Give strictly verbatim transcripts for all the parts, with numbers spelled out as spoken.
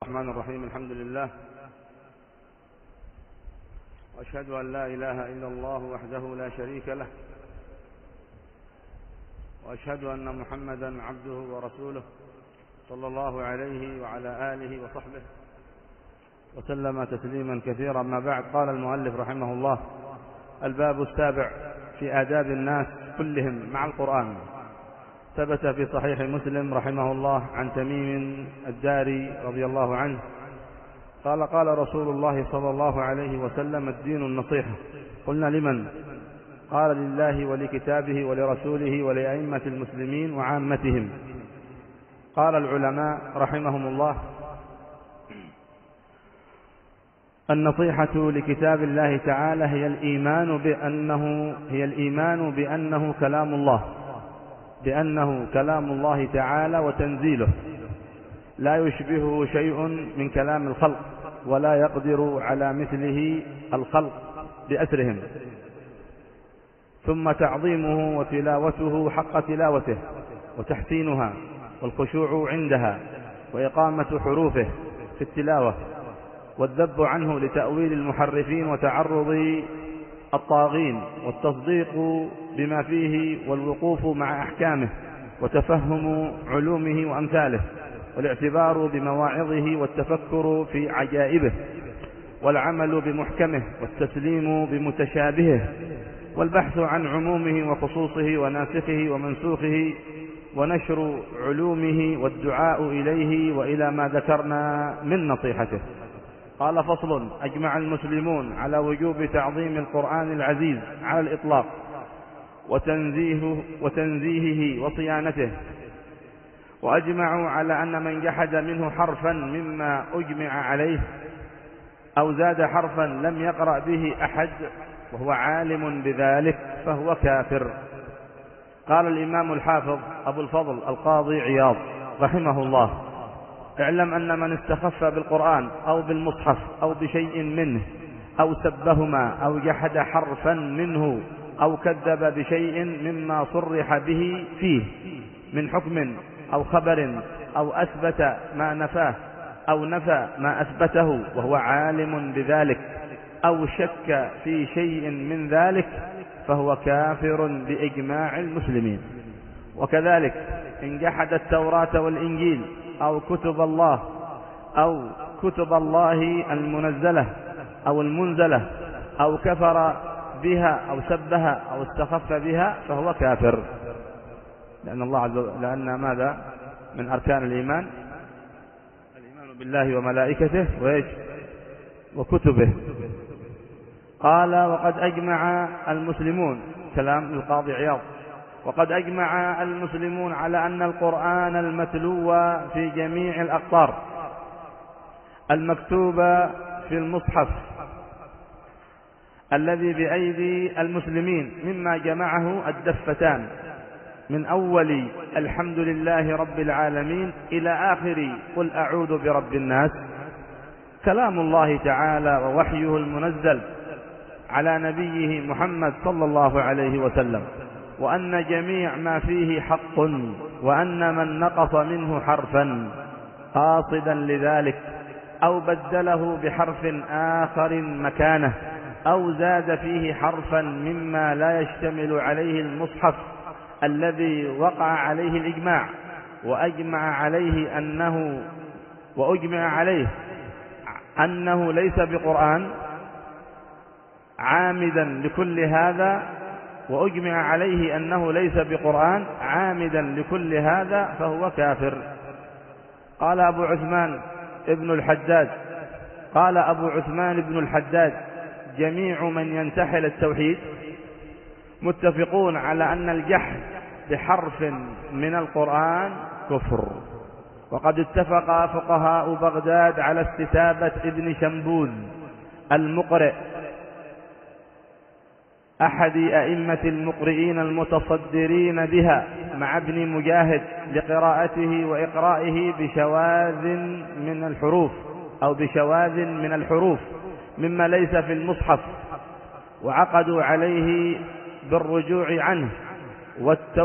الرحمن الرحيم. الحمد لله، وأشهد أن لا إله إلا الله وحده لا شريك له، وأشهد أن محمدا عبده ورسوله صلى الله عليه وعلى آله وصحبه وسلم تسليما كثيرا. ما بعد، قال المؤلف رحمه الله: الباب السابع في آداب الناس كلهم مع القرآن. ثبت في صحيح مسلم رحمه الله عن تميم الداري رضي الله عنه قال: قال رسول الله صلى الله عليه وسلم: الدين النصيحة. قلنا: لمن؟ قال: لله ولكتابه ولرسوله ولأئمة المسلمين وعامتهم. قال العلماء رحمهم الله: النصيحة لكتاب الله تعالى هي الإيمان بأنه هي الإيمان بأنه كلام الله بأنه كلام الله تعالى وتنزيله، لا يشبهه شيء من كلام الخلق، ولا يقدر على مثله الخلق بأسرهم. ثم تعظيمه وتلاوته حق تلاوته، وتحسينها والخشوع عندها، وإقامة حروفه في التلاوة، والذب عنه لتأويل المحرفين وتعرض الطاغين، والتصديق بما فيه، والوقوف مع أحكامه، وتفهم علومه وأمثاله، والاعتبار بمواعظه، والتفكر في عجائبه، والعمل بمحكمه، والتسليم بمتشابهه، والبحث عن عمومه وخصوصه وناسخه ومنسوخه، ونشر علومه، والدعاء إليه وإلى ما ذكرنا من نصيحته. قال: فصل: أجمع المسلمون على وجوب تعظيم القرآن العزيز على الإطلاق، وتنزيهه, وتنزيهه وصيانته، وأجمعوا على أن من جحد منه حرفا مما أجمع عليه، أو زاد حرفا لم يقرأ به أحد وهو عالم بذلك، فهو كافر. قال الإمام الحافظ أبو الفضل القاضي عياض رحمه الله: اعلم أن من استخف بالقرآن أو بالمصحف أو بشيء منه، أو سبهما، أو جحد حرفا منه، أو كذب بشيء مما صرح به فيه من حكم أو خبر، أو أثبت ما نفاه أو نفى ما أثبته وهو عالم بذلك، أو شك في شيء من ذلك، فهو كافر بإجماع المسلمين. وكذلك إن جحد التوراة والإنجيل أو كتب الله أو كتب الله المنزلة أو المنزلة، أو كفر بها أو سبها أو استخف بها، فهو كافر. لأن الله عز وجل لأن ماذا من أركان الإيمان؟ الإيمان بالله وملائكته وإيش وكتبه. قال: وقد أجمع المسلمون، كلام القاضي عياض، وقد أجمع المسلمون على أن القرآن المتلو في جميع الأقطار المكتوب في المصحف الذي بأيدي المسلمين، مما جمعه الدفتان من أول الحمد لله رب العالمين إلى آخر قل أعوذ برب الناس، كلام الله تعالى ووحيه المنزل على نبيه محمد صلى الله عليه وسلم، وأن جميع ما فيه حق، وأن من نقص منه حرفا قاصدا لذلك، أو بدله بحرف آخر مكانه، أو زاد فيه حرفا مما لا يشتمل عليه المصحف الذي وقع عليه الإجماع، وأجمع عليه أنه وأجمع عليه أنه ليس بقرآن، عامدا لكل هذا وأجمع عليه أنه ليس بقرآن عامدا لكل هذا، فهو كافر. قال أبو عثمان ابن الحداد قال أبو عثمان بن الحداد: جميع من ينتحل التوحيد متفقون على أن الجحد بحرف من القرآن كفر. وقد اتفق فقهاء بغداد على استتابة ابن شنبوذ المقرئ، أحد أئمة المقرئين المتصدرين بها، مع ابن مجاهد لقراءته وإقرائه بشواذ من الحروف أو بشواذ من الحروف مما ليس في المصحف، وعقدوا عليه بالرجوع عنه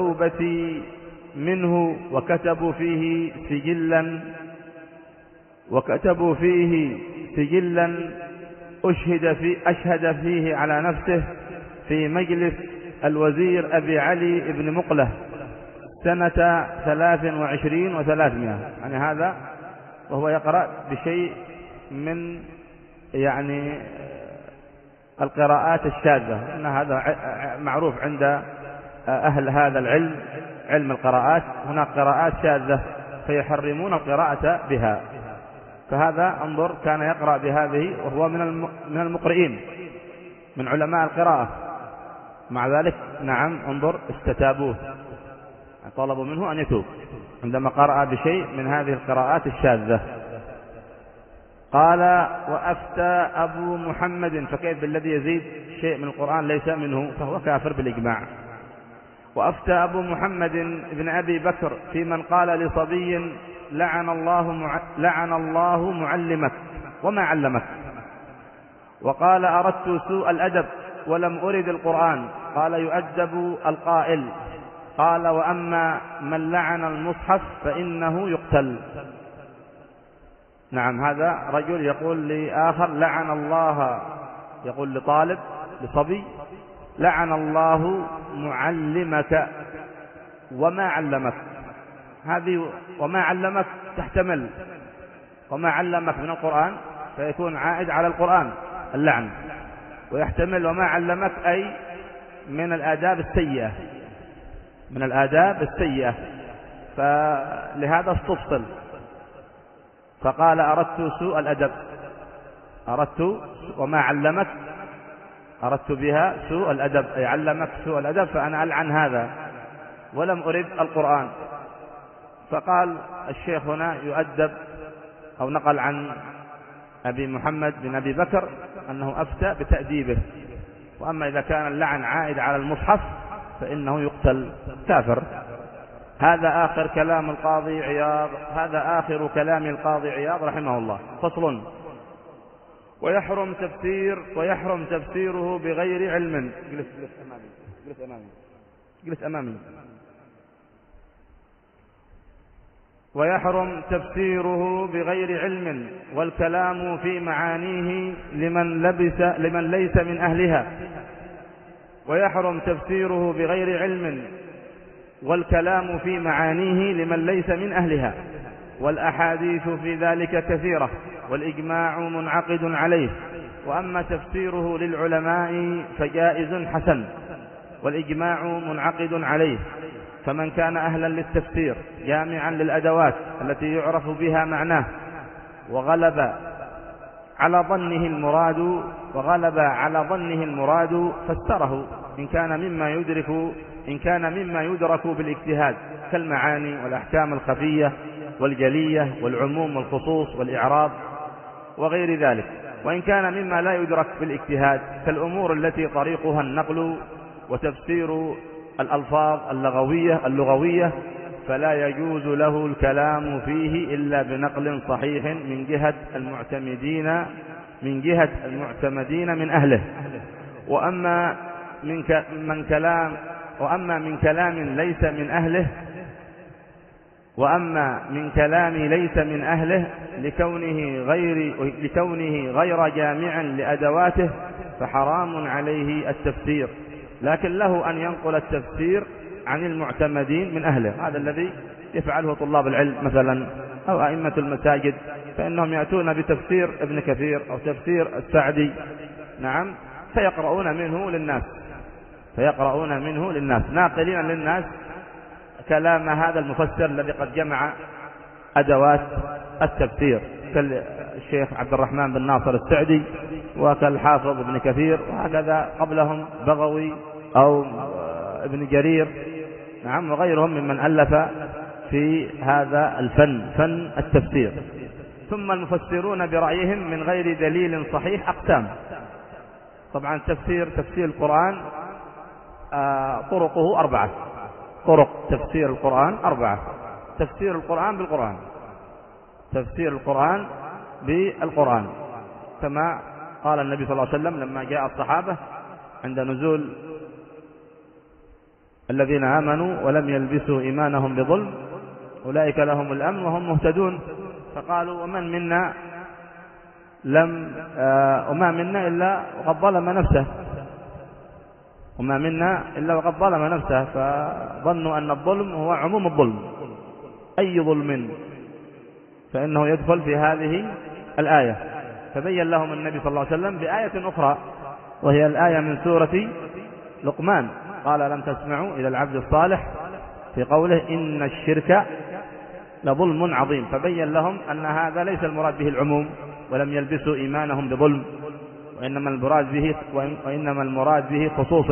والتوبة منه، وكتبوا فيه سجلا وكتبوا فيه سجلا أشهد, في أشهد فيه على نفسه في مجلس الوزير أبي علي بن مقلة سنة ثلاث وعشرين وثلاثمائة، يعني هذا وهو يقرأ بشيء من يعني القراءات الشاذة، أن هذا معروف عند أهل هذا العلم، علم القراءات، هناك قراءات شاذة فيحرمون القراءة بها. فهذا انظر كان يقرأ بهذه وهو من من المقرئين من علماء القراءة، مع ذلك نعم انظر استتابوه، طلبوا منه أن يتوب عندما قرأ بشيء من هذه القراءات الشاذة. قال وأفتى أبو محمد، فكيف بالذي يزيد شيء من القرآن ليس منه فهو كافر بالإجماع. وأفتى أبو محمد بن أبي بكر في من قال لصبي لعن الله, مع... لعن الله معلمك وما علمك، وقال أردت سوء الأدب ولم أرد القرآن، قال يؤدب القائل. قال وأما من لعن المصحف فإنه يقتل. نعم هذا رجل يقول لآخر لعن الله، يقول لطالب لصبي لعن الله معلمك وما علمك. هذه وما علمك تحتمل وما علمك من القرآن فيكون عائد على القرآن اللعن، ويحتمل وما علمك أي من الآداب السيئة، من الآداب السيئة، فلهذا استفصل فقال أردت سوء الأدب، أردت وما علمك أردت بها سوء الأدب، أي علمك سوء الأدب فأنا ألعن هذا ولم أرد القرآن. فقال الشيخ هنا يؤدب، أو نقل عن أبي محمد بن أبي بكر أنه أفتى بتأديبه، وأما إذا كان اللعن عائد على المصحف فإنه يقتل كافر. هذا آخر كلام القاضي عياض، هذا آخر كلام القاضي عياض رحمه الله. فصل. ويحرم تفسير ويحرم تفسيره بغير علم. جلس جلس أمامي جلس أمامي جلس أمامي. ويحرم تفسيره بغير علم والكلام في معانيه لمن لبس لمن ليس من أهلها. ويحرم تفسيره بغير علم والكلام في معانيه لمن ليس من أهلها، والأحاديث في ذلك كثيرة والإجماع منعقد عليه. وأما تفسيره للعلماء فجائز حسن والإجماع منعقد عليه. فمن كان أهلا للتفسير جامعا للأدوات التي يعرف بها معناه وغلب على ظنه المراد وغلب على ظنه المراد فسره إن كان مما يدرك إن كان مما يدرك بالاجتهاد كالمعاني والأحكام الخفية والجلية والعموم والخصوص والإعراب وغير ذلك. وإن كان مما لا يدرك بالاجتهاد كالأمور التي طريقها النقل وتفسير الألفاظ اللغوية اللغوية فلا يجوز له الكلام فيه إلا بنقل صحيح من جهة المعتمدين من جهة المعتمدين من أهله. وأما من من كلام وأما من كلام ليس من أهله وأما من كلام ليس من أهله لكونه غير لكونه غير جامع لأدواته فحرام عليه التفسير، لكن له أن ينقل التفسير عن المعتمدين من أهله. هذا الذي يفعله طلاب العلم مثلا أو أئمة المساجد، فإنهم يأتون بتفسير ابن كثير أو تفسير السعدي نعم فيقرؤون منه للناس فيقرؤون منه للناس ناقلين للناس كلام هذا المفسر الذي قد جمع أدوات التفسير كالشيخ عبد الرحمن بن ناصر السعدي وكالحافظ ابن كثير، وهكذا قبلهم بغوي أو ابن جرير نعم وغيرهم ممن ألف في هذا الفن فن التفسير. ثم المفسرون برأيهم من غير دليل صحيح أقسام. طبعا تفسير تفسير القرآن آه طرقه أربعة، طرق تفسير القرآن أربعة. تفسير القرآن بالقرآن، تفسير القرآن بالقرآن كما قال النبي صلى الله عليه وسلم لما جاء الصحابة عند نزول الذين آمنوا ولم يلبسوا إيمانهم بظلم أولئك لهم الأمن وهم مهتدون. فقالوا ومن منا لم آه وما منا إلا وقد ظلم نفسه وما منا إلا وقد ظلم نفسه، فظنوا أن الظلم هو عموم الظلم، أي ظلم فإنه يدخل في هذه الآية. فبين لهم النبي صلى الله عليه وسلم بآية أخرى وهي الآية من سورة لقمان، قال لم تسمعوا إلى العبد الصالح في قوله إن الشرك لظلم عظيم، فبين لهم أن هذا ليس المراد به العموم ولم يلبسوا إيمانهم بظلم، وإنما المراد به وإنما المراد به خصوص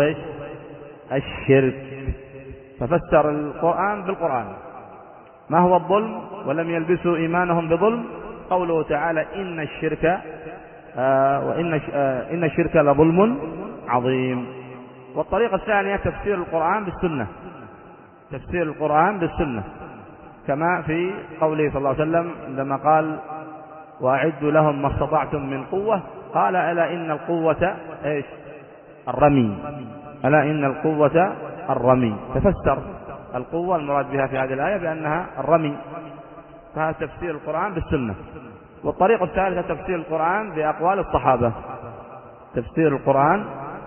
الشرك. ففسر القرآن بالقرآن ما هو الظلم ولم يلبسوا إيمانهم بظلم، قوله تعالى إن الشرك آه وإن آه إن الشرك لظلم عظيم. والطريقة الثانية تفسير القرآن بالسنة، تفسير القرآن بالسنة كما في قوله صلى الله عليه وسلم عندما قال وأعدوا لهم ما استطعتم من قوة، قال ألا إن القوة إيش؟ الرمي، ألا إن القوة الرمي، تفسر القوة المراد بها في هذه الآية بأنها الرمي، فهذا تفسير القرآن بالسنة. والطريقة الثالثة تفسير القرآن بأقوال الصحابة، تفسير القرآن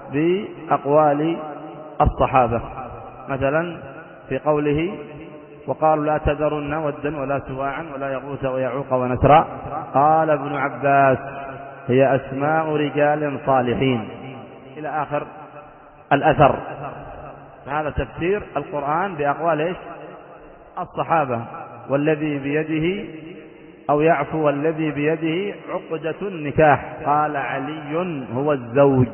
بأقوال الصحابة، مثلا في قوله وقالوا لا تذرن ودا ولا سواعا ولا يغوث ويعوق ونسرا، قال ابن عباس هي أسماء رجال صالحين إلى آخر الأثر. فهذا تفسير القرآن بأقوال إيش؟ الصحابة. والذي بيده أو يعفو والذي بيده عقدة النكاح، قال علي هو الزوج،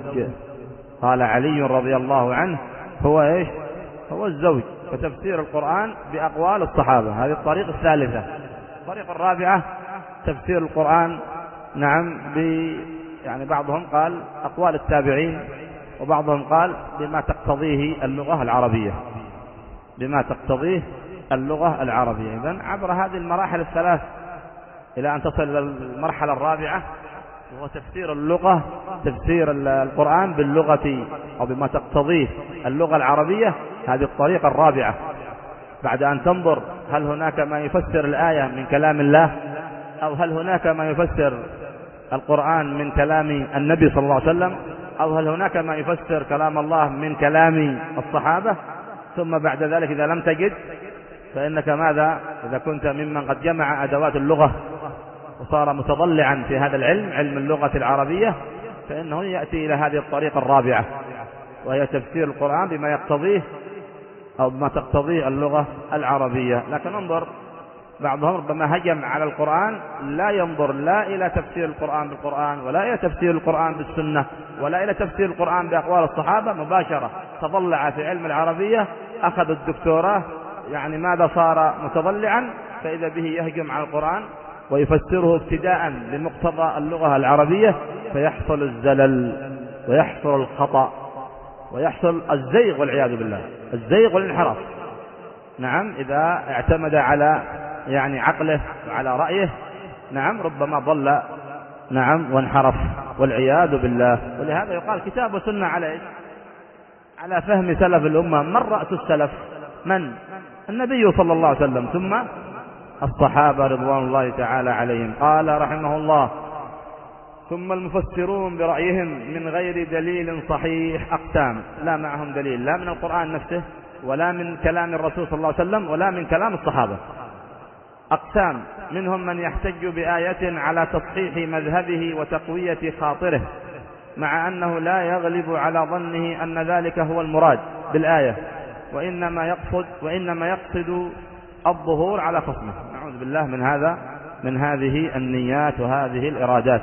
قال علي رضي الله عنه هو إيش؟ هو الزوج. فتفسير القرآن بأقوال الصحابة، هذه الطريقة الثالثة. الطريقة الرابعة تفسير القرآن نعم ب يعني بعضهم قال أقوال التابعين، وبعضهم قال بما تقتضيه اللغة العربية، بما تقتضيه اللغة العربية. إذن عبر هذه المراحل الثلاث إلى أن تصل إلى المرحلة الرابعة وهو تفسير اللغة، تفسير القرآن باللغة أو بما تقتضيه اللغة العربية. هذه الطريقة الرابعة بعد أن تنظر هل هناك ما يفسر الآية من كلام الله أو هل هناك ما يفسر القرآن من كلام النبي صلى الله عليه وسلم أو هل هناك ما يفسر كلام الله من كلام الصحابة. ثم بعد ذلك إذا لم تجد فإنك ماذا؟ إذا كنت ممن قد جمع أدوات اللغة وصار متضلعا في هذا العلم، علم اللغة العربية، فإنه يأتي إلى هذه الطريقة الرابعة وهي تفسير القرآن بما يقتضيه أو بما تقتضيه اللغة العربية. لكن انظر بعضهم ربما هجم على القرآن لا ينظر لا إلى تفسير القرآن بالقرآن ولا إلى تفسير القرآن بالسنة ولا إلى تفسير القرآن بأقوال الصحابة، مباشرة تضلع في علم العربية، أخذ الدكتوراه، يعني ماذا صار متضلعا، فإذا به يهجم على القرآن ويفسره ابتداء لمقتضى اللغة العربية، فيحصل الزلل ويحصل الخطأ ويحصل الزيغ والعياذ بالله، الزيغ والانحراف. نعم إذا اعتمد على يعني عقله وعلى رأيه نعم ربما ضل نعم وانحرف والعياذ بالله. ولهذا يقال كتاب وسنة على إيش؟ على فهم سلف الأمة. من رأس السلف؟ من؟ النبي صلى الله عليه وسلم، ثم الصحابة رضوان الله تعالى عليهم. قال رحمه الله ثم المفسرون برأيهم من غير دليل صحيح أقسام، لا معهم دليل لا من القرآن نفسه ولا من كلام الرسول صلى الله عليه وسلم ولا من كلام الصحابة. أقسام، منهم من يحتج بآية على تصحيح مذهبه وتقوية خاطره، مع أنه لا يغلب على ظنه أن ذلك هو المراد بالآية، وإنما يقصد وإنما يقصد الظهور على خصمه. نعوذ بالله من هذا من هذه النيات وهذه الإرادات.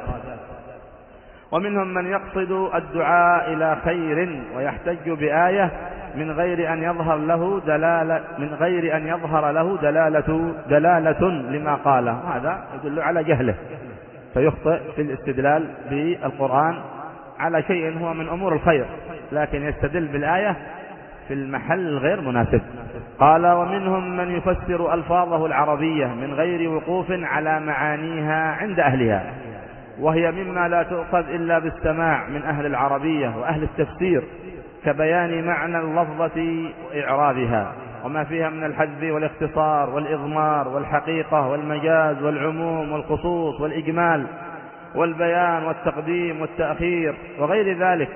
ومنهم من يقصد الدعاء إلى خير ويحتج بآية من غير أن يظهر له دلالة من غير أن يظهر له دلالة دلالة لما قاله، هذا يدل على جهله، فيخطئ في الاستدلال بالقرآن على شيء هو من أمور الخير، لكن يستدل بالآية في المحل غير مناسب. قال ومنهم من يفسر ألفاظه العربية من غير وقوف على معانيها عند أهلها، وهي مما لا تؤخذ إلا بالسماع من أهل العربية وأهل التفسير، كبيان معنى اللفظة وإعرابها. وما فيها من الحذف والاختصار والإضمار والحقيقة والمجاز والعموم والخصوص والإجمال والبيان والتقديم والتأخير وغير ذلك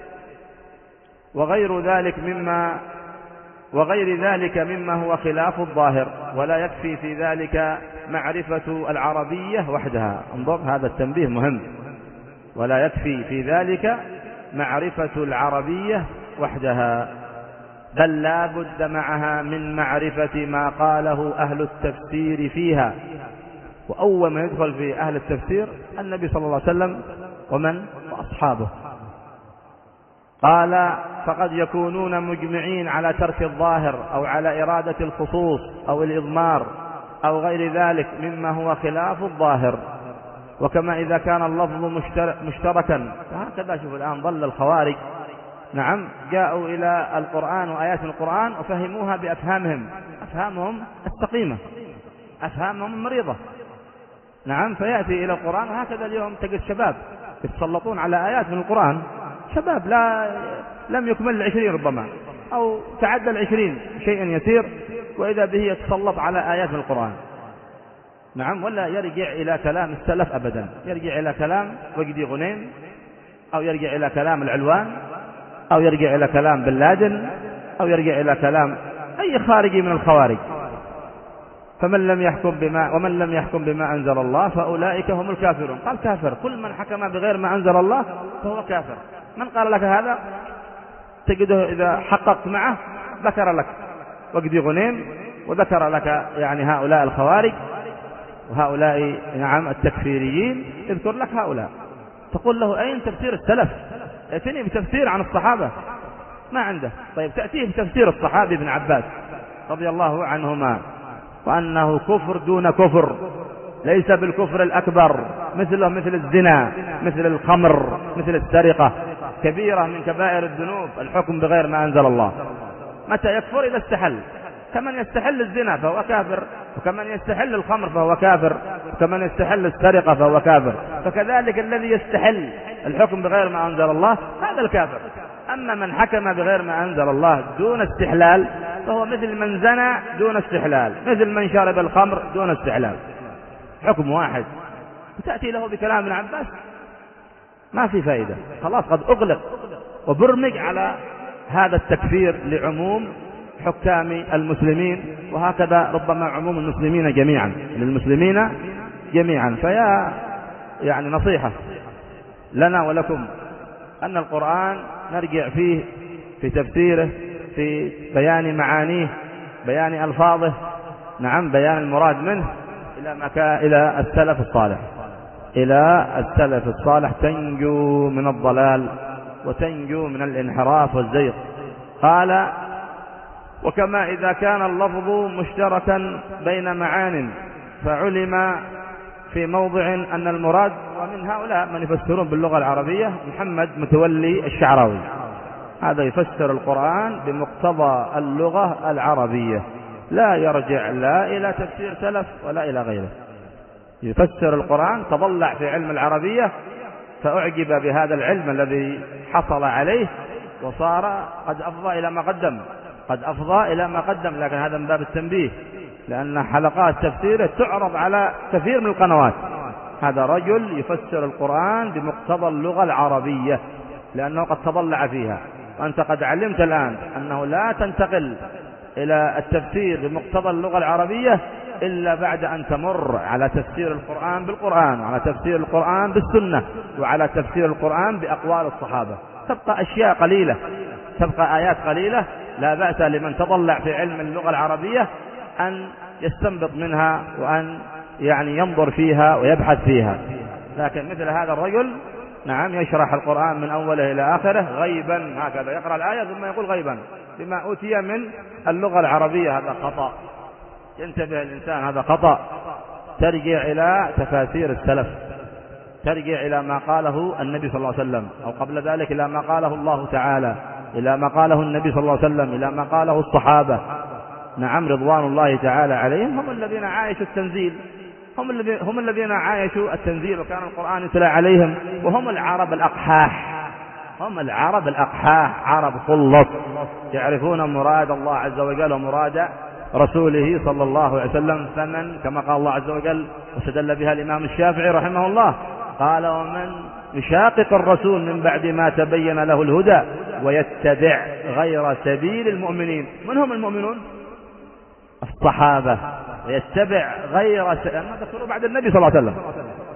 وغير ذلك مما وغير ذلك مما هو خلاف الظاهر. ولا يكفي في ذلك معرفة العربية وحدها. انظر، هذا التنبيه مهم. ولا يكفي في ذلك معرفة العربية وحدها، بل لا بد معها من معرفة ما قاله أهل التفسير فيها. وأول ما يدخل في أهل التفسير النبي صلى الله عليه وسلم ومن وأصحابه. قال فقد يكونون مجمعين على ترك الظاهر أو على إرادة الخصوص أو الإضمار أو غير ذلك مما هو خلاف الظاهر. وكما إذا كان اللفظ مشتركا، وهكذا شوف الآن ضل الخوارج، نعم، جاءوا إلى القرآن وآيات القرآن وفهموها بأفهامهم، أفهامهم السقيمة، أفهامهم مريضة، نعم، فيأتي إلى القرآن. وهكذا اليوم تجد شباب يتسلطون على آيات من القرآن، شباب لا لم يكمل العشرين ربما أو تعدى العشرين شيئا يسير، وإذا به يتسلط على آيات من القرآن، نعم، ولا يرجع إلى كلام السلف أبدا، يرجع إلى كلام وجدي غنيم، أو يرجع إلى كلام العلوان، أو يرجع إلى كلام بن لادن، أو يرجع إلى كلام أي خارجي من الخوارج. فمن لم يحكم بما ومن لم يحكم بما أنزل الله فأولئك هم الكافرون. قال كافر كل من حكم بغير ما أنزل الله فهو كافر. من قال لك هذا تجده إذا حققت معه ذكر لك وجدي غنيم، وذكر لك يعني هؤلاء الخوارج وهؤلاء نعم التكفيريين، يذكر لك هؤلاء، تقول له أين تفسير السلف؟ ائتني بتفسير عن الصحابة، ما عنده. طيب تأتيه بتفسير الصحابي ابن عباس رضي الله عنهما، وأنه كفر دون كفر، ليس بالكفر الأكبر، مثله مثل الزنا، مثل الخمر، مثل السرقة، كبيرة من كبائر الذنوب، الحكم بغير ما أنزل الله. متى يكفر؟ إذا استحل، كمن يستحل الزنا فهو كافر، وكمن يستحل الخمر فهو كافر، وكمن يستحل السرقة فهو كافر. فكذلك الذي يستحل الحكم بغير ما أنزل الله هذا الكافر. أما من حكم بغير ما أنزل الله دون استحلال فهو مثل من زنى دون استحلال، مثل من شرب الخمر دون استحلال، حكم واحد. وتأتي له بكلام ابن عباس ما في فائدة، خلاص قد أغلق وبرمج على هذا التكفير لعموم حكام المسلمين، وهكذا ربما عموم المسلمين جميعا، للمسلمين جميعا. فيا يعني نصيحة لنا ولكم أن القرآن نرجع فيه في تفسيره، في بيان معانيه، بيان ألفاظه، نعم، بيان المراد منه إلى مكان إلى السلف الصالح، إلى السلف الصالح، تنجو من الضلال وتنجو من الانحراف والزيغ. قال وكما إذا كان اللفظ مشتركا بين معان فعلم في موضع أن المراد، ومن هؤلاء من يفسرون باللغة العربية محمد متولي الشعراوي، هذا يفسر القرآن بمقتضى اللغة العربية، لا يرجع لا إلى تفسير سلف ولا إلى غيره، يفسر القرآن، تضلع في علم العربية فأعجب بهذا العلم الذي حصل عليه وصار قد أفضى إلى ما قدم، قد أفضى إلى ما قدم. لكن هذا من باب التنبيه، لأن حلقات تفسيره تعرض على كثير من القنوات. هذا رجل يفسر القرآن بمقتضى اللغة العربية لأنه قد تضلع فيها. وأنت قد علمت الآن أنه لا تنتقل إلى التفسير بمقتضى اللغة العربية إلا بعد أن تمر على تفسير القرآن بالقرآن، وعلى تفسير القرآن بالسنة، وعلى تفسير القرآن بأقوال الصحابة. تبقى أشياء قليلة، تبقى آيات قليلة، لا بأس لمن تضلع في علم اللغة العربية أن يستنبط منها وأن يعني ينظر فيها ويبحث فيها. لكن مثل هذا الرجل نعم يشرح القرآن من أوله إلى آخره غيبا، هكذا يقرأ الآية ثم يقول غيبا بما أوتي من اللغة العربية، هذا خطأ، ينتبه الإنسان، هذا خطأ. ترجع إلى تفاسير السلف، ترجع إلى ما قاله النبي صلى الله عليه وسلم، أو قبل ذلك إلى ما قاله الله تعالى، إلى ما قاله النبي صلى الله عليه وسلم، إلى ما قاله الصحابة نعم رضوان الله تعالى عليهم، هم الذين عايشوا التنزيل، هم الذين هم الذين عايشوا التنزيل وكان القرآن يتلى عليهم، وهم العرب الأقحاح، هم العرب الأقحاح، عرب خلص، يعرفون مراد الله عز وجل ومراد رسوله صلى الله عليه وسلم. فمن كما قال الله عز وجل واستدل بها الإمام الشافعي رحمه الله قال: ومن يشاقق الرسول من بعد ما تبين له الهدى ويتبع غير سبيل المؤمنين. من هم المؤمنون؟ الصحابة. ويتبع غير سبيل ما ذكروا بعد النبي صلى الله عليه وسلم.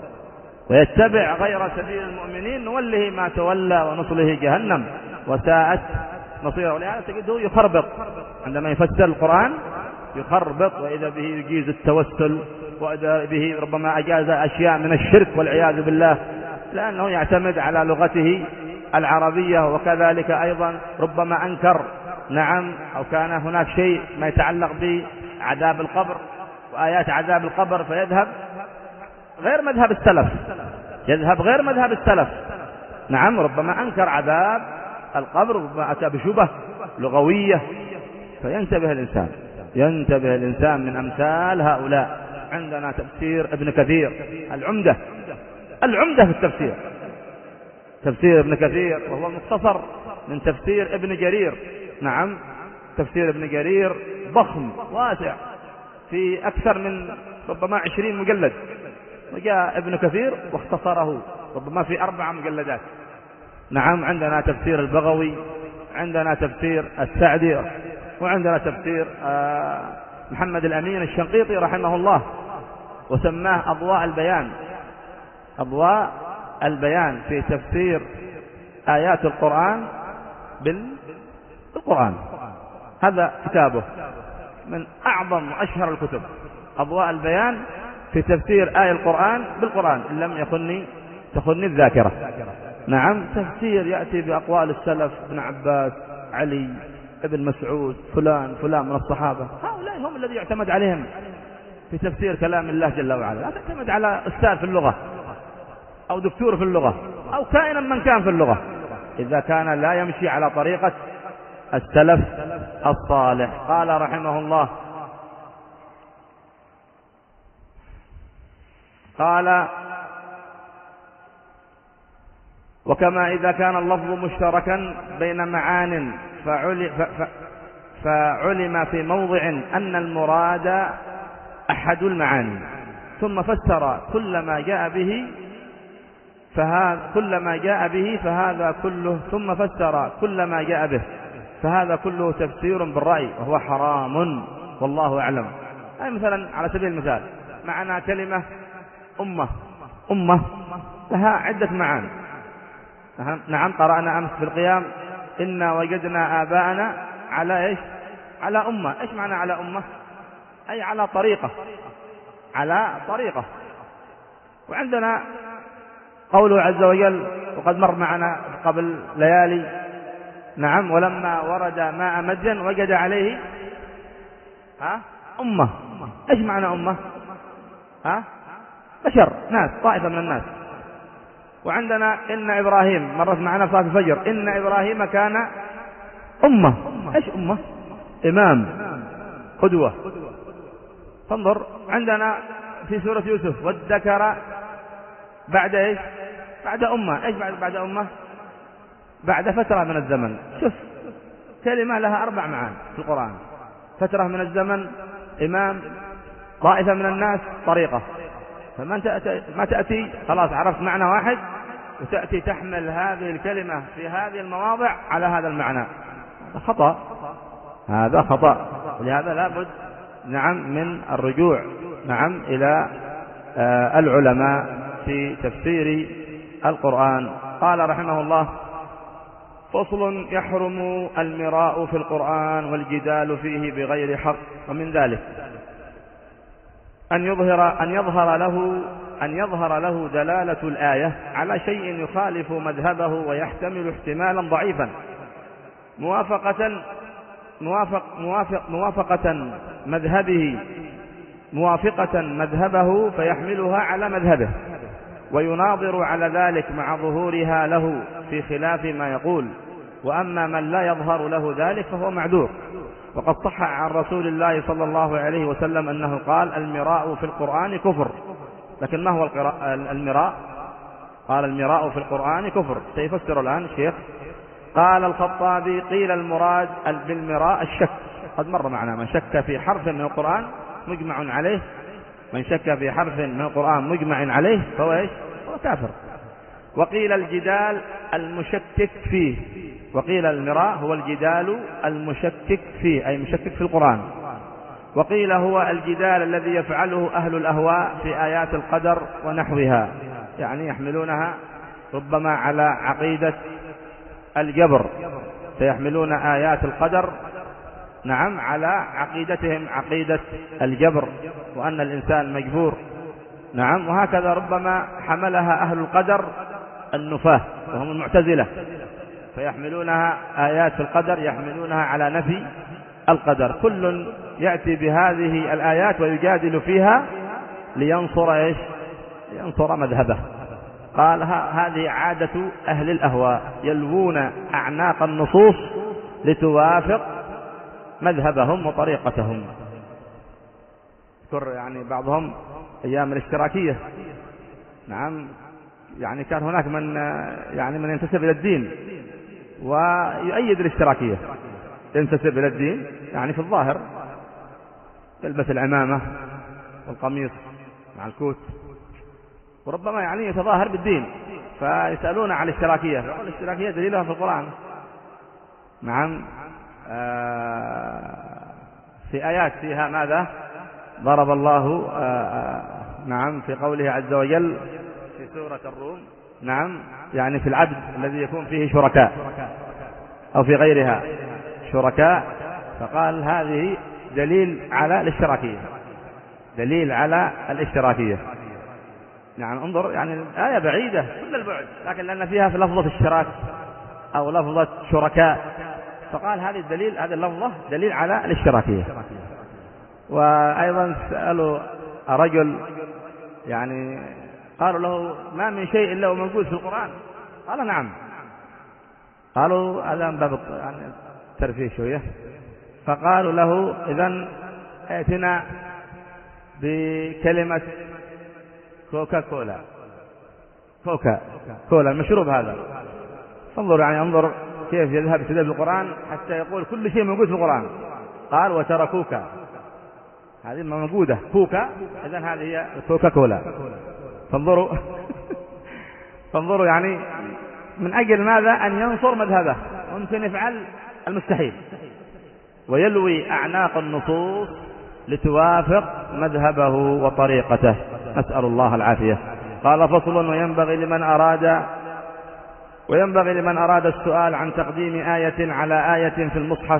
ويتبع غير سبيل المؤمنين نوله ما تولى ونصله جهنم وساءت مصيره. ولهذا تجده يخربط عندما يفسر القرآن، يخربط، وإذا به يجيز التوسل، وإذا به ربما أجاز أشياء من الشرك والعياذ بالله، لأنه يعتمد على لغته العربية. وكذلك أيضا ربما أنكر نعم أو كان هناك شيء ما يتعلق بعذاب القبر وآيات عذاب القبر، فيذهب غير مذهب السلف، يذهب غير مذهب السلف. نعم ربما أنكر عذاب القبر، ربما أتى بشبه لغوية، فينتبه الإنسان، ينتبه الإنسان من أمثال هؤلاء. عندنا تفسير ابن كثير العمدة، العمدة في التفسير، تفسير ابن كثير، وهو مختصر من تفسير ابن جرير. نعم تفسير ابن جرير ضخم واسع في أكثر من ربما عشرين مجلد، وجاء ابن كثير واختصره ربما في أربع مجلدات. نعم عندنا تفسير البغوي، عندنا تفسير السعدي، وعندنا تفسير محمد الأمين الشنقيطي رحمه الله، وسماه أضواء البيان، أضواء البيان في تفسير آيات القرآن بالقرآن. هذا كتابه من أعظم وأشهر الكتب، أضواء البيان في تفسير آية القرآن بالقرآن، إن لم يخني تخني الذاكرة. نعم تفسير يأتي بأقوال السلف، ابن عباس، علي، ابن مسعود، فلان فلان من الصحابة، هؤلاء هم الذي يعتمد عليهم في تفسير كلام الله جل وعلا. لا تعتمد على أستاذ في اللغة أو دكتور في اللغة أو كائنا من كان في اللغة إذا كان لا يمشي على طريقة السلف الصالح. قال رحمه الله: قال: وكما إذا كان اللفظ مشتركا بين معان فعلم في موضع أن المراد أحد المعاني، ثم فسر كل ما جاء به فهذا كل ما جاء به فهذا كله ثم فسر كل ما جاء به فهذا كله تفسير بالرأي وهو حرام والله أعلم. أي مثلا على سبيل المثال معنى كلمة أمة، أمة لها عدة معاني. نعم قرأنا أمس في القيام: إنا وجدنا آباءنا على إيش؟ على أمة. إيش معنى على أمة؟ أي على طريقة، على طريقة. وعندنا قوله عز وجل وقد مر معنا قبل ليالي: نعم ولما ورد ماء مدين وجد عليه ها أمة. إيش معنى أمة؟ ها بشر، ناس، طائفة من الناس. وعندنا إن إبراهيم مرت معنا صلاة الفجر: إن إبراهيم كان أمة. إيش أمة؟ إمام، قدوة. فانظر عندنا في سورة يوسف: والذكر بعد إيش؟ بعد أمة. إيش بعد بعد أمة؟ بعد فترة من الزمن. شوف كلمة لها أربع معاني في القرآن: فترة من الزمن، إمام، طائفة من الناس، طريقة. فما تأتي ما تأتي خلاص عرفت معنى واحد وتأتي تحمل هذه الكلمة في هذه المواضع على هذا المعنى، هذا خطأ، هذا خطأ. ولهذا لابد نعم من الرجوع نعم إلى آه العلماء في تفسير القرآن. قال رحمه الله: فصل: يحرم المراء في القرآن والجدال فيه بغير حق. ومن ذلك أن يظهر أن يظهر له أن يظهر له دلالة الآية على شيء يخالف مذهبه ويحتمل احتمالا ضعيفا موافقة موافق موافق موافقة مذهبه موافقة مذهبه فيحملها على مذهبه، ويناظر على ذلك مع ظهورها له في خلاف ما يقول. وأما من لا يظهر له ذلك فهو معذور. وقد صح عن رسول الله صلى الله عليه وسلم أنه قال: المراء في القرآن كفر. لكن ما هو المراء؟ قال المراء في القرآن كفر. سيفسر الآن الشيخ. قال الخطابي قيل المراد بالمراء الشك. قد مر معنا من شك في حرف من القرآن مجمع عليه، من شك في حرف من القرآن مجمع عليه فهو ايش؟ هو كافر. وقيل الجدال المشكك فيه، وقيل المراء هو الجدال المشكك فيه أي مشكك في القرآن. وقيل هو الجدال الذي يفعله أهل الأهواء في آيات القدر ونحوها، يعني يحملونها ربما على عقيدة الجبر، فيحملون آيات القدر نعم على عقيدتهم عقيدة الجبر، وأن الإنسان مجبور نعم. وهكذا ربما حملها أهل القدر النفاة وهم المعتزلة، فيحملونها آيات القدر يحملونها على نفي القدر. كل يأتي بهذه الآيات ويجادل فيها لينصر إيش؟ لينصر مذهبه. قال هذه عادة أهل الأهواء، يلوون أعناق النصوص لتوافق مذهبهم وطريقتهم. اذكر يعني بعضهم أيام الاشتراكية نعم، يعني كان هناك من يعني من ينتسب إلى الدين ويؤيد الاشتراكية، ينتسب إلى الدين يعني في الظاهر يلبس العمامة والقميص مع الكوت، وربما يعني يتظاهر بالدين، فيسألون عن الاشتراكية، فيقول الاشتراكية دليلها في القرآن نعم. في آيات فيها ماذا ضرب الله نعم في قوله عز وجل في سورة الروم نعم، يعني في العبد الذي يكون فيه شركاء أو في غيرها شركاء، فقال هذه دليل على الاشتراكية، دليل على الاشتراكية نعم. انظر يعني الآية بعيدة كل البعد، لكن لأن فيها في لفظة الشراك أو لفظة شركاء، فقال هذه الدليل هذه اللفظة دليل على الاشتراكية. وأيضا سألوا رجل يعني قالوا له ما من شيء إلا وموجود في القرآن، قال نعم. قالوا هذا من باب يعني الترفيه شوية، فقالوا له إذن ائتنا بكلمة كوكا كولا، كوكا كولا المشروب هذا. انظر يعني انظر كيف يذهب يستدل بالقرآن حتى يقول كل شيء موجود في القرآن. قال وتركوكا، هذه موجودة كوكا، إذن هذه هي كوكا كولا. فانظروا فانظروا يعني من أجل ماذا؟ أن ينصر مذهبه، ممكن يفعل المستحيل ويلوي أعناق النصوص لتوافق مذهبه وطريقته، نسأل الله العافية. قال فصل وينبغي لمن أراد وينبغي لمن أراد السؤال عن تقديم آية على آية في المصحف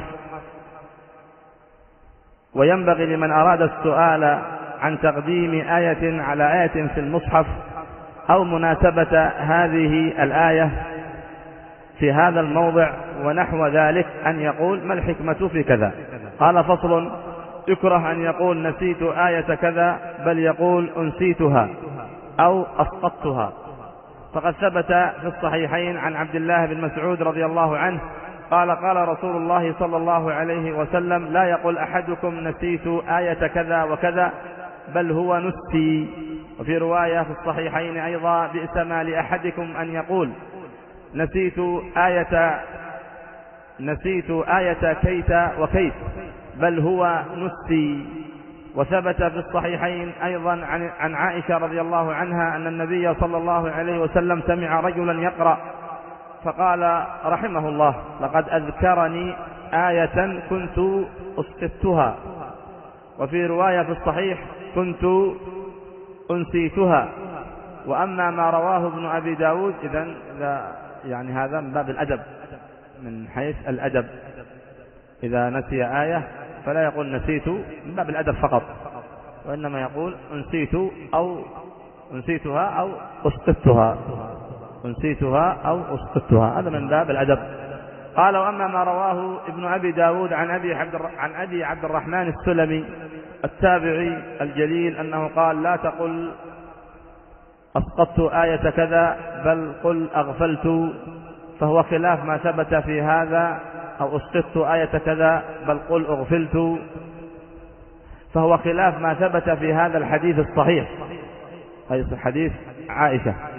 وينبغي لمن أراد السؤال عن تقديم آية على آية في المصحف أو مناسبة هذه الآية في هذا الموضع ونحو ذلك أن يقول ما الحكمة في كذا. قال فصل يكره أن يقول نسيت آية كذا، بل يقول أنسيتها أو أسقطتها. فقد ثبت في الصحيحين عن عبد الله بن مسعود رضي الله عنه قال قال رسول الله صلى الله عليه وسلم لا يقول أحدكم نسيت آية كذا وكذا، بل هو نسي. وفي رواية في الصحيحين أيضا بئس ما لأحدكم أن يقول نسيت آية نسيت آية كيت وكيت، بل هو نسي. وثبت في الصحيحين أيضا عن, عن عائشة رضي الله عنها أن النبي صلى الله عليه وسلم سمع رجلا يقرأ فقال رحمه الله لقد أذكرني آية كنت أسقطتها. وفي رواية في الصحيح كنت أنسيتها. وأما ما رواه ابن أبي داود إذن يعني هذا من باب الأدب، من حيث الأدب إذا نسي آية فلا يقول نسيت من باب الأدب فقط، وإنما يقول أنسيت أو أنسيتها أو أسقطتها أنسيتها أو أسقطتها، هذا من باب الأدب. قال وأما ما رواه ابن أبي داود عن أبي عبد عن أبي عبد الرحمن السلمي التابعي الجليل أنه قال لا تقل أسقطت آية كذا، بل قل أغفلت، فهو خلاف ما ثبت في هذا، أو أسقطت آية كذا بل قل أغفلت، فهو خلاف ما ثبت في هذا الحديث الصحيح، أي حديث عائشة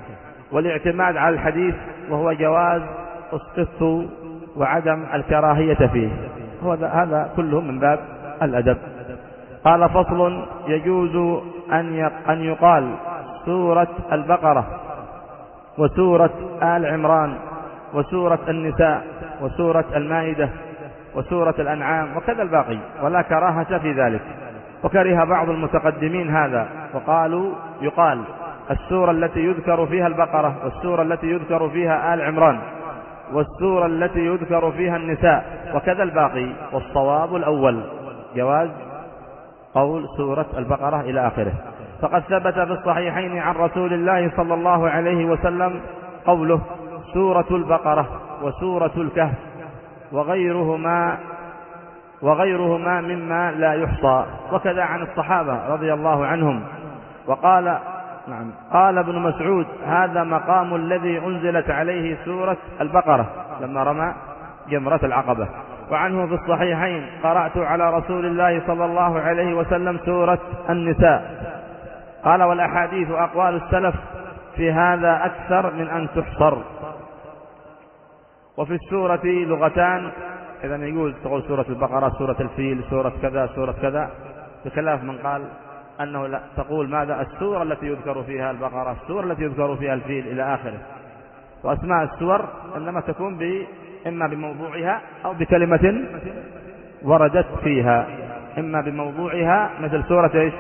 والاعتماد على الحديث وهو جواز الصدق وعدم الكراهية فيه، هو هذا كله من باب الأدب. قال فصل: يجوز أن يقال سورة البقرة وسورة آل عمران وسورة النساء وسورة المائدة وسورة الأنعام وكذا الباقي، ولا كراهة في ذلك. وكره بعض المتقدمين هذا وقالوا يقال السورة التي يذكر فيها البقرة والسورة التي يذكر فيها آل عمران والسورة التي يذكر فيها النساء وكذا الباقي، والصواب الأول جواز قول سورة البقرة إلى آخره. فقد ثبت في الصحيحين عن رسول الله صلى الله عليه وسلم قوله سورة البقرة وسورة الكهف وغيرهما وغيرهما مما لا يحصى، وكذا عن الصحابة رضي الله عنهم. وقال نعم قال ابن مسعود: هذا مقام الذي أنزلت عليه سورة البقرة لما رمى جمرة العقبة. وعنه في الصحيحين: قرأت على رسول الله صلى الله عليه وسلم سورة النساء. قال: والأحاديث أقوال السلف في هذا أكثر من أن تحصر. وفي السورة لغتان، إذا يقول تقول سورة البقرة، سورة الفيل، سورة كذا، سورة كذا، بخلاف من قال أنه لا تقول ماذا السورة التي يذكر فيها البقرة، السورة التي يذكر فيها الفيل إلى آخره. وأسماء السور إنما تكون ب إما بموضوعها أو بكلمة وردت فيها، إما بموضوعها مثل سورة إيش؟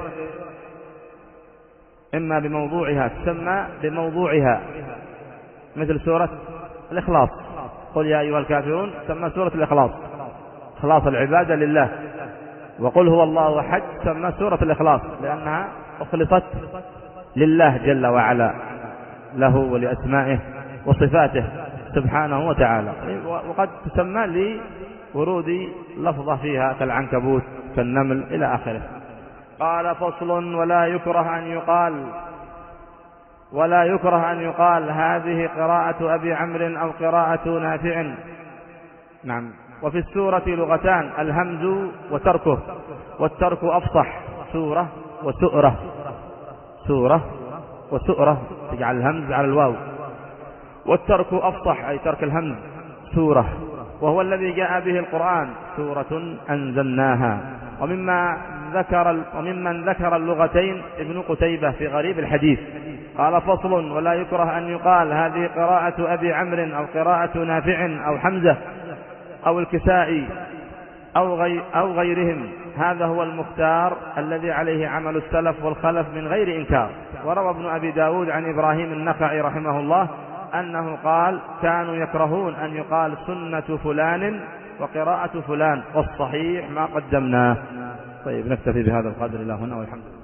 إما بموضوعها تسمى بموضوعها مثل سورة الإخلاص، قل يا أيها الكافرون تسمى سورة الإخلاص، إخلاص العبادة لله. وقل هو الله أحد تسمى سورة الإخلاص لأنها أخلصت لله جل وعلا، له ولأسمائه وصفاته سبحانه وتعالى. وقد تسمى لورود لفظة فيها كالعنكبوت كالنمل إلى آخره. قال: فصل: ولا يكره أن يقال ولا يكره أن يقال هذه قراءة أبي عمرو أو قراءة نافع. نعم. وفي السورة لغتان: الهمز وتركه، والترك أفصح، سورة وسؤرة، سورة وسؤرة تجعل الهمز على الواو، والترك أفصح أي ترك الهمز، سورة، وهو الذي جاء به القرآن، سورة أنزلناها. ومما ذكر وممن ذكر اللغتين ابن قتيبة في غريب الحديث. قال: فصل: ولا يكره أن يقال هذه قراءة أبي عمرو أو قراءة نافع أو حمزة أو الكسائي أو, غي أو غيرهم، هذا هو المختار الذي عليه عمل السلف والخلف من غير إنكار. وروى ابن أبي داود عن إبراهيم النخعي رحمه الله أنه قال: كانوا يكرهون أن يقال سنة فلان وقراءة فلان، والصحيح ما قدمناه. طيب، نكتفي بهذا القدر إلى هنا والحمد لله.